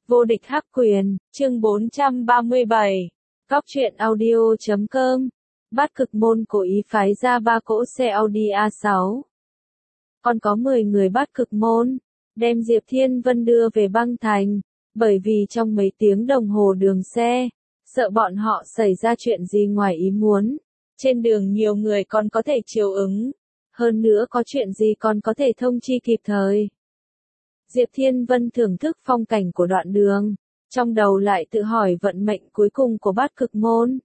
Vô địch hắc quyền, chương 437. Cóc truyện audio.com. Bát cực môn cố ý phái ra 3 cỗ xe Audi A6. Còn có 10 người bát cực môn, đem Diệp Thiên Vân đưa về băng thành, bởi vì trong mấy tiếng đồng hồ đường xe, sợ bọn họ xảy ra chuyện gì ngoài ý muốn. Trên đường nhiều người còn có thể chiều ứng, hơn nữa có chuyện gì còn có thể thông chi kịp thời. Diệp Thiên Vân thưởng thức phong cảnh của đoạn đường, trong đầu lại tự hỏi vận mệnh cuối cùng của bát cực môn.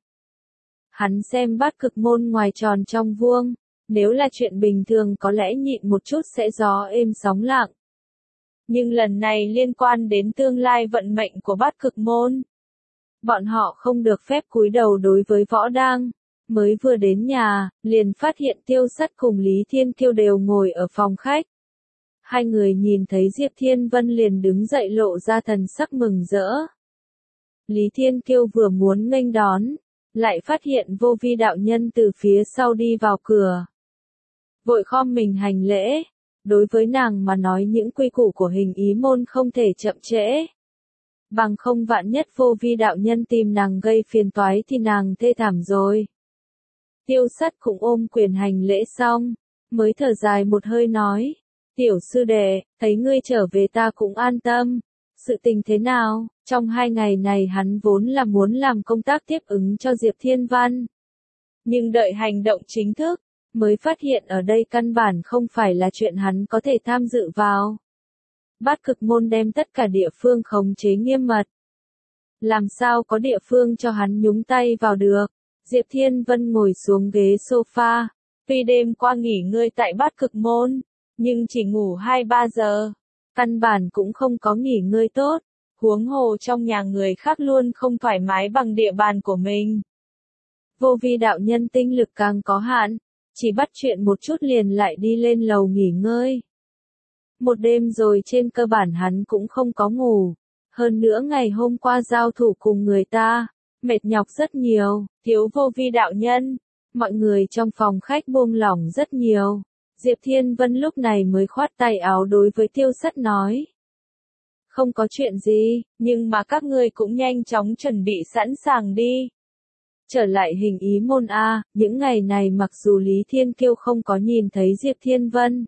Hắn xem bát cực môn ngoài tròn trong vuông, nếu là chuyện bình thường có lẽ nhịn một chút sẽ gió êm sóng lặng. Nhưng lần này liên quan đến tương lai vận mệnh của bát cực môn. Bọn họ không được phép cúi đầu đối với Võ Đang. Mới vừa đến nhà, liền phát hiện Tiêu Sắt cùng Lý Thiên Kiêu đều ngồi ở phòng khách. Hai người nhìn thấy Diệp Thiên Vân liền đứng dậy lộ ra thần sắc mừng rỡ. Lý Thiên Kiêu vừa muốn nghênh đón, lại phát hiện Vô Vi đạo nhân từ phía sau đi vào cửa. Vội khom mình hành lễ, đối với nàng mà nói những quy củ của hình ý môn không thể chậm trễ. Bằng không vạn nhất Vô Vi đạo nhân tìm nàng gây phiền toái thì nàng thê thảm rồi. Tiêu Sắt cũng ôm quyền hành lễ xong, mới thở dài một hơi nói. Tiểu sư đệ, thấy ngươi trở về ta cũng an tâm. Sự tình thế nào? Trong 2 ngày này hắn vốn là muốn làm công tác tiếp ứng cho Diệp Thiên Văn. Nhưng đợi hành động chính thức, mới phát hiện ở đây căn bản không phải là chuyện hắn có thể tham dự vào. Bát cực môn đem tất cả địa phương khống chế nghiêm mật. Làm sao có địa phương cho hắn nhúng tay vào được? Diệp Thiên Vân ngồi xuống ghế sofa. Tuy đêm qua nghỉ ngơi tại bát cực môn, nhưng chỉ ngủ 2-3 giờ. Căn bản cũng không có nghỉ ngơi tốt. Huống hồ trong nhà người khác luôn không thoải mái bằng địa bàn của mình. Vô Vi đạo nhân tinh lực càng có hạn, chỉ bắt chuyện một chút liền lại đi lên lầu nghỉ ngơi. Một đêm rồi trên cơ bản hắn cũng không có ngủ. Hơn nữa ngày hôm qua giao thủ cùng người ta, mệt nhọc rất nhiều, thiếu Vô Vi đạo nhân. Mọi người trong phòng khách buông lỏng rất nhiều. Diệp Thiên Vân lúc này mới khoát tay áo đối với Tiêu Sắt nói. Không có chuyện gì, nhưng mà các ngươi cũng nhanh chóng chuẩn bị sẵn sàng đi. Trở lại hình ý môn A, những ngày này mặc dù Lý Thiên Kiêu không có nhìn thấy Diệp Thiên Vân.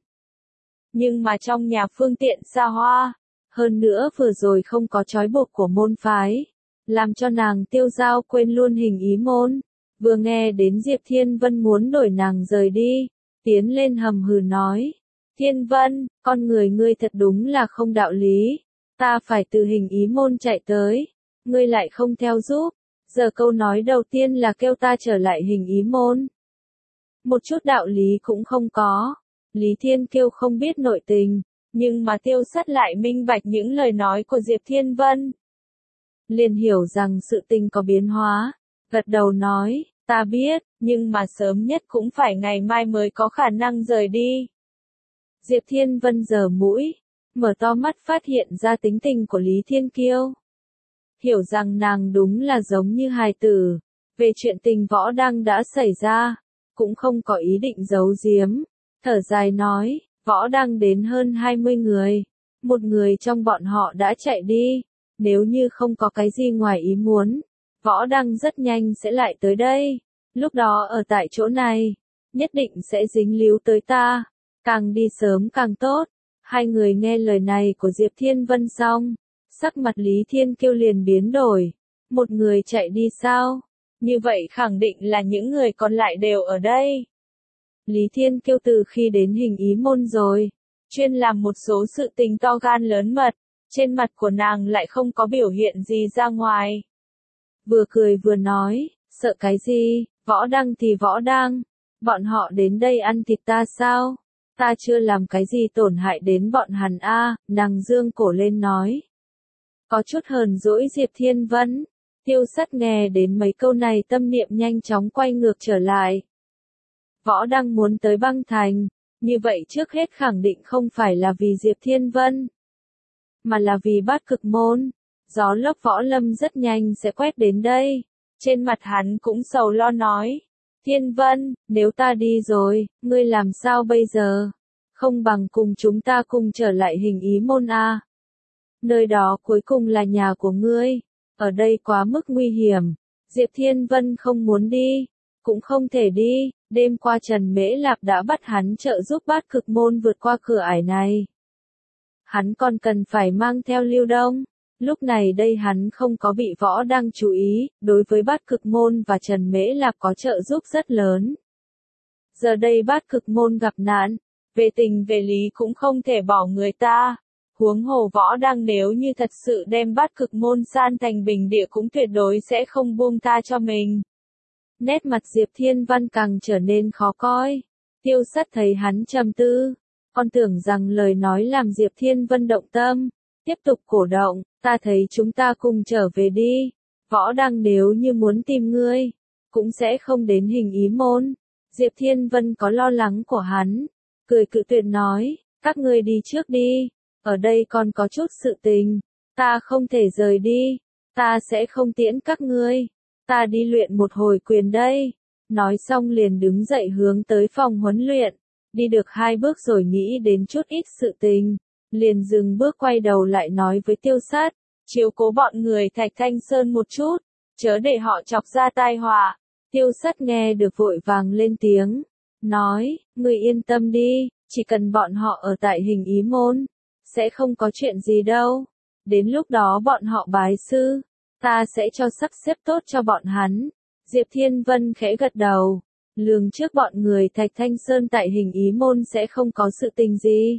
Nhưng mà trong nhà phương tiện xa hoa, hơn nữa vừa rồi không có trói buộc của môn phái, làm cho nàng Tiêu Giao quên luôn hình ý môn. Vừa nghe đến Diệp Thiên Vân muốn đổi nàng rời đi, tiến lên hầm hừ nói. Thiên Vân, con người ngươi thật đúng là không đạo lý. Ta phải từ hình ý môn chạy tới. Ngươi lại không theo giúp. Giờ câu nói đầu tiên là kêu ta trở lại hình ý môn. Một chút đạo lý cũng không có. Lý Thiên Kiêu không biết nội tình. Nhưng mà Tiêu Sắt lại minh bạch những lời nói của Diệp Thiên Vân. Liền hiểu rằng sự tình có biến hóa. Gật đầu nói. Ta biết, nhưng mà sớm nhất cũng phải ngày mai mới có khả năng rời đi. Diệp Thiên Vân giở mũi, mở to mắt phát hiện ra tính tình của Lý Thiên Kiêu. Hiểu rằng nàng đúng là giống như hài tử, về chuyện tình Võ Đăng đã xảy ra, cũng không có ý định giấu giếm. Thở dài nói, Võ Đăng đến hơn 20 người, một người trong bọn họ đã chạy đi, nếu như không có cái gì ngoài ý muốn. Võ Đăng rất nhanh sẽ lại tới đây, lúc đó ở tại chỗ này, nhất định sẽ dính líu tới ta, càng đi sớm càng tốt. Hai người nghe lời này của Diệp Thiên Vân xong, sắc mặt Lý Thiên Kiêu liền biến đổi, một người chạy đi sao? Như vậy khẳng định là những người còn lại đều ở đây. Lý Thiên Kiêu từ khi đến hình ý môn rồi, chuyên làm một số sự tình to gan lớn mật, trên mặt của nàng lại không có biểu hiện gì ra ngoài. Vừa cười vừa nói, sợ cái gì, Võ Đăng thì Võ Đăng, bọn họ đến đây ăn thịt ta sao? Ta chưa làm cái gì tổn hại đến bọn hắn a. Nàng dương cổ lên nói. Có chút hờn dỗi Diệp Thiên Vân. Tiêu Sắt nghe đến mấy câu này tâm niệm nhanh chóng quay ngược trở lại. Võ Đăng muốn tới băng thành, như vậy trước hết khẳng định không phải là vì Diệp Thiên Vân, mà là vì bát cực môn. Gió lốc võ lâm rất nhanh sẽ quét đến đây. Trên mặt hắn cũng sầu lo nói. Thiên Vân, nếu ta đi rồi, ngươi làm sao bây giờ? Không bằng cùng chúng ta cùng trở lại hình ý môn a. Nơi đó cuối cùng là nhà của ngươi. Ở đây quá mức nguy hiểm. Diệp Thiên Vân không muốn đi. Cũng không thể đi. Đêm qua Trần Mễ Lạp đã bắt hắn trợ giúp Bát Cực Môn vượt qua cửa ải này. Hắn còn cần phải mang theo Lưu Đông. Lúc này đây hắn không có bị Võ Đăng chú ý, đối với Bát Cực Môn và Trần Mễ Lạp có trợ giúp rất lớn. Giờ đây Bát Cực Môn gặp nạn, về tình về lý cũng không thể bỏ người ta. Huống hồ Võ Đăng nếu như thật sự đem Bát Cực Môn san thành bình địa cũng tuyệt đối sẽ không buông tha cho mình. Nét mặt Diệp Thiên Văn càng trở nên khó coi. Tiêu Sắt thấy hắn trầm tư, còn tưởng rằng lời nói làm Diệp Thiên Vân động tâm, tiếp tục cổ động, ta thấy chúng ta cùng trở về đi. Võ Đăng nếu như muốn tìm ngươi, cũng sẽ không đến Hình Ý Môn. Diệp Thiên Vân có lo lắng của hắn, cười cự tuyệt nói, các ngươi đi trước đi, ở đây còn có chút sự tình, ta không thể rời đi, ta sẽ không tiễn các ngươi, ta đi luyện một hồi quyền đây. Nói xong liền đứng dậy hướng tới phòng huấn luyện, đi được 2 bước rồi nghĩ đến chút ít sự tình, liền dừng bước quay đầu lại nói với Tiêu Sát, chiếu cố bọn người Thạch Thanh Sơn một chút, chớ để họ chọc ra tai họa. Tiêu Sắt nghe được vội vàng lên tiếng, nói, ngươi yên tâm đi, chỉ cần bọn họ ở tại Hình Ý Môn, sẽ không có chuyện gì đâu. Đến lúc đó bọn họ bái sư, ta sẽ cho sắp xếp tốt cho bọn hắn. Diệp Thiên Vân khẽ gật đầu, lường trước bọn người Thạch Thanh Sơn tại Hình Ý Môn sẽ không có sự tình gì.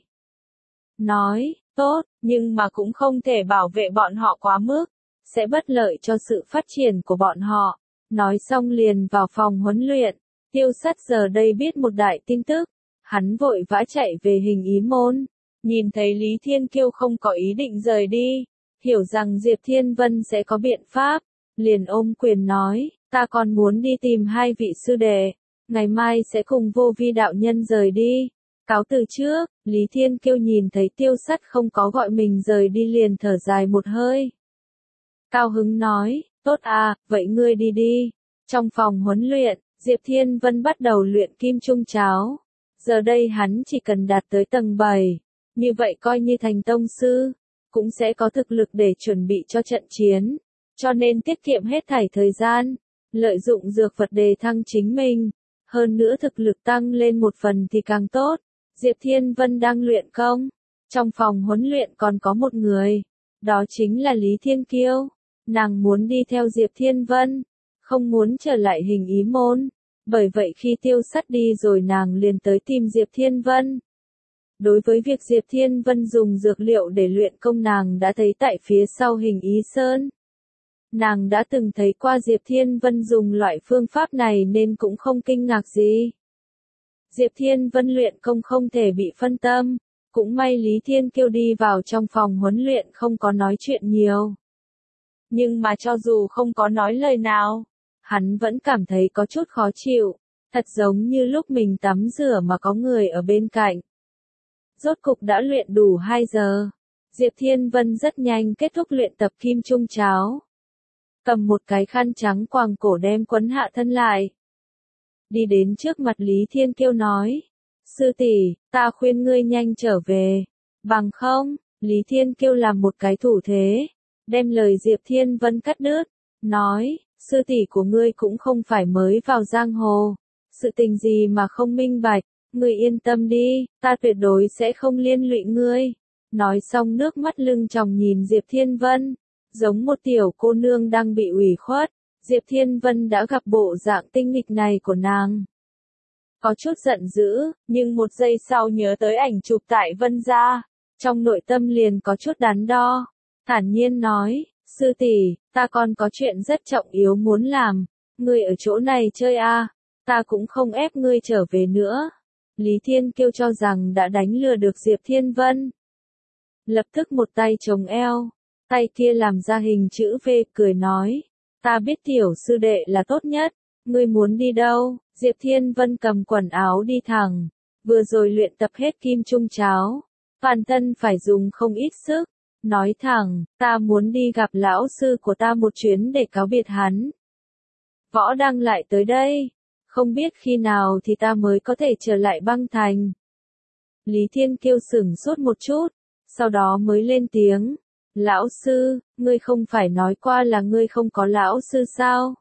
Nói, tốt, nhưng mà cũng không thể bảo vệ bọn họ quá mức, sẽ bất lợi cho sự phát triển của bọn họ. Nói xong liền vào phòng huấn luyện, Tiêu Sắt giờ đây biết một đại tin tức, hắn vội vã chạy về Hình Ý Môn, nhìn thấy Lý Thiên Kiêu không có ý định rời đi, hiểu rằng Diệp Thiên Vân sẽ có biện pháp, liền ôm quyền nói, ta còn muốn đi tìm 2 vị sư đệ, ngày mai sẽ cùng Vô Vi đạo nhân rời đi. Cáo từ trước, Lý Thiên Kiêu nhìn thấy Tiêu Sắt không có gọi mình rời đi liền thở dài một hơi. Cao hứng nói, tốt à, vậy ngươi đi đi. Trong phòng huấn luyện, Diệp Thiên Vân bắt đầu luyện kim trung cháo. Giờ đây hắn chỉ cần đạt tới tầng 7, như vậy coi như thành tông sư, cũng sẽ có thực lực để chuẩn bị cho trận chiến, cho nên tiết kiệm hết thảy thời gian, lợi dụng dược vật đề thăng chính mình, hơn nữa thực lực tăng lên một phần thì càng tốt. Diệp Thiên Vân đang luyện công, trong phòng huấn luyện còn có một người, đó chính là Lý Thiên Kiêu. Nàng muốn đi theo Diệp Thiên Vân, không muốn trở lại Hình Ý Môn, bởi vậy khi Tiêu Sắt đi rồi nàng liền tới tìm Diệp Thiên Vân. Đối với việc Diệp Thiên Vân dùng dược liệu để luyện công nàng đã thấy tại phía sau Hình Ý Sơn. Nàng đã từng thấy qua Diệp Thiên Vân dùng loại phương pháp này nên cũng không kinh ngạc gì. Diệp Thiên Vân luyện công không thể bị phân tâm, cũng may Lý Thiên Kiêu đi vào trong phòng huấn luyện không có nói chuyện nhiều. Nhưng mà cho dù không có nói lời nào, hắn vẫn cảm thấy có chút khó chịu, thật giống như lúc mình tắm rửa mà có người ở bên cạnh. Rốt cục đã luyện đủ 2 giờ, Diệp Thiên Vân rất nhanh kết thúc luyện tập kim trung cháo. Cầm một cái khăn trắng quàng cổ đem quấn hạ thân lại. Đi đến trước mặt Lý Thiên Kiêu nói, sư tỷ, ta khuyên ngươi nhanh trở về, bằng không, Lý Thiên Kiêu làm một cái thủ thế, đem lời Diệp Thiên Vân cắt đứt, nói, sư tỷ của ngươi cũng không phải mới vào giang hồ, sự tình gì mà không minh bạch, ngươi yên tâm đi, ta tuyệt đối sẽ không liên lụy ngươi. Nói xong nước mắt lưng tròng nhìn Diệp Thiên Vân, giống một tiểu cô nương đang bị ủy khuất. Diệp Thiên Vân đã gặp bộ dạng tinh nghịch này của nàng. Có chút giận dữ, nhưng một giây sau nhớ tới ảnh chụp tại Vân gia, trong nội tâm liền có chút đắn đo. Thản nhiên nói, sư tỷ, ta còn có chuyện rất trọng yếu muốn làm, ngươi ở chỗ này chơi à, ta cũng không ép ngươi trở về nữa. Lý Thiên Kiêu cho rằng đã đánh lừa được Diệp Thiên Vân. Lập tức một tay chống eo, tay kia làm ra hình chữ V cười nói. Ta biết tiểu sư đệ là tốt nhất, ngươi muốn đi đâu? Diệp Thiên Vân cầm quần áo đi thẳng, vừa rồi luyện tập hết kim trung cháo, toàn thân phải dùng không ít sức, nói thẳng, ta muốn đi gặp lão sư của ta một chuyến để cáo biệt hắn. Võ Đăng lại tới đây, không biết khi nào thì ta mới có thể trở lại băng thành. Lý Thiên Kiêu sửng sốt một chút, sau đó mới lên tiếng, Lão sư, ngươi không phải nói qua là ngươi không có lão sư sao?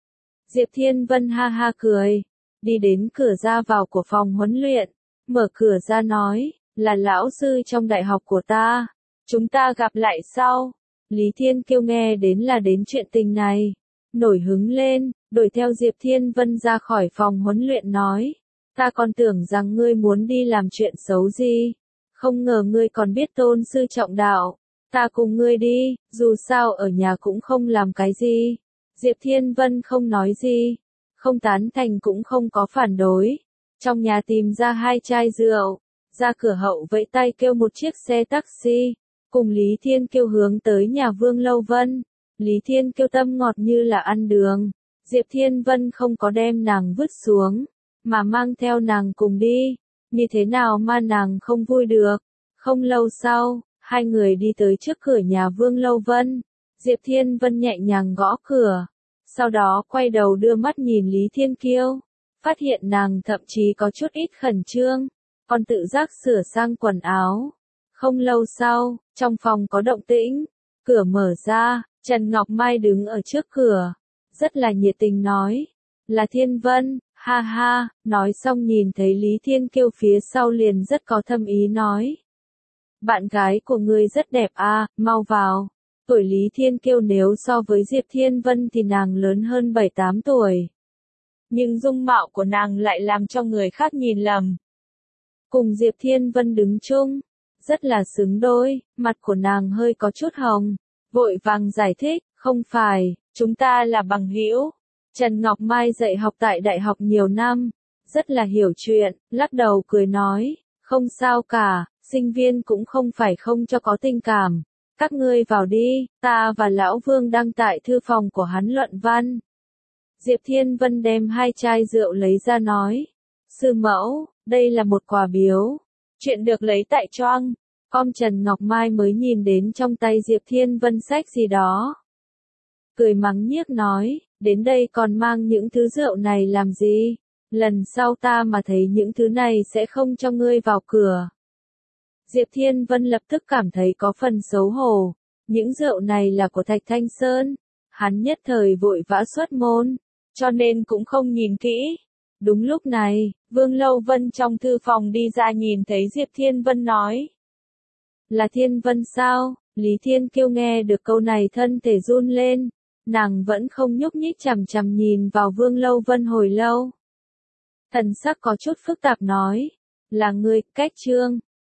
Diệp Thiên Vân ha ha cười, đi đến cửa ra vào của phòng huấn luyện, mở cửa ra nói, là lão sư trong đại học của ta, chúng ta gặp lại sau. Lý Thiên Kiêu nghe đến là đến chuyện tình này, nổi hứng lên, đuổi theo Diệp Thiên Vân ra khỏi phòng huấn luyện nói, ta còn tưởng rằng ngươi muốn đi làm chuyện xấu gì, không ngờ ngươi còn biết tôn sư trọng đạo, ta cùng ngươi đi, dù sao ở nhà cũng không làm cái gì. Diệp Thiên Vân không nói gì, không tán thành cũng không có phản đối, trong nhà tìm ra 2 chai rượu, ra cửa hậu vẫy tay kêu một chiếc xe taxi, cùng Lý Thiên Kiêu hướng tới nhà Vương Lâu Vân. Lý Thiên Kiêu tâm ngọt như là ăn đường, Diệp Thiên Vân không có đem nàng vứt xuống, mà mang theo nàng cùng đi, như thế nào mà nàng không vui được. Không lâu sau, hai người đi tới trước cửa nhà Vương Lâu Vân, Diệp Thiên Vân nhẹ nhàng gõ cửa, sau đó quay đầu đưa mắt nhìn Lý Thiên Kiêu, phát hiện nàng thậm chí có chút ít khẩn trương, còn tự giác sửa sang quần áo. Không lâu sau, trong phòng có động tĩnh, cửa mở ra, Trần Ngọc Mai đứng ở trước cửa, rất là nhiệt tình nói, là Thiên Vân, ha ha, nói xong nhìn thấy Lý Thiên Kiêu phía sau liền rất có thâm ý nói. Bạn gái của ngươi rất đẹp à, mau vào. Tuổi Lý Thiên Kiêu nếu so với Diệp Thiên Vân thì nàng lớn hơn 7-8 tuổi. Nhưng dung mạo của nàng lại làm cho người khác nhìn lầm. Cùng Diệp Thiên Vân đứng chung, rất là xứng đôi, mặt của nàng hơi có chút hồng, vội vàng giải thích, không phải, chúng ta là bằng hữu. Trần Ngọc Mai dạy học tại đại học nhiều năm, rất là hiểu chuyện, lắc đầu cười nói, không sao cả, sinh viên cũng không phải không cho có tình cảm. Các ngươi vào đi, ta và Lão Vương đang tại thư phòng của hắn luận văn. Diệp Thiên Vân đem 2 chai rượu lấy ra nói, sư mẫu, đây là một quà biếu, chuyện được lấy tại Choang. Con Trần Ngọc Mai mới nhìn đến trong tay Diệp Thiên Vân sách gì đó. Cười mắng nhiếc nói, đến đây còn mang những thứ rượu này làm gì, lần sau ta mà thấy những thứ này sẽ không cho ngươi vào cửa. Diệp Thiên Vân lập tức cảm thấy có phần xấu hổ, những rượu này là của Thạch Thanh Sơn, hắn nhất thời vội vã xuất môn, cho nên cũng không nhìn kỹ. Đúng lúc này, Vương Lâu Vân trong thư phòng đi ra nhìn thấy Diệp Thiên Vân nói. Là Thiên Vân sao? Lý Thiên Kiêu nghe được câu này thân thể run lên, nàng vẫn không nhúc nhích chằm chằm nhìn vào Vương Lâu Vân hồi lâu. Thần sắc có chút phức tạp nói, là ngươi, Cách Trương.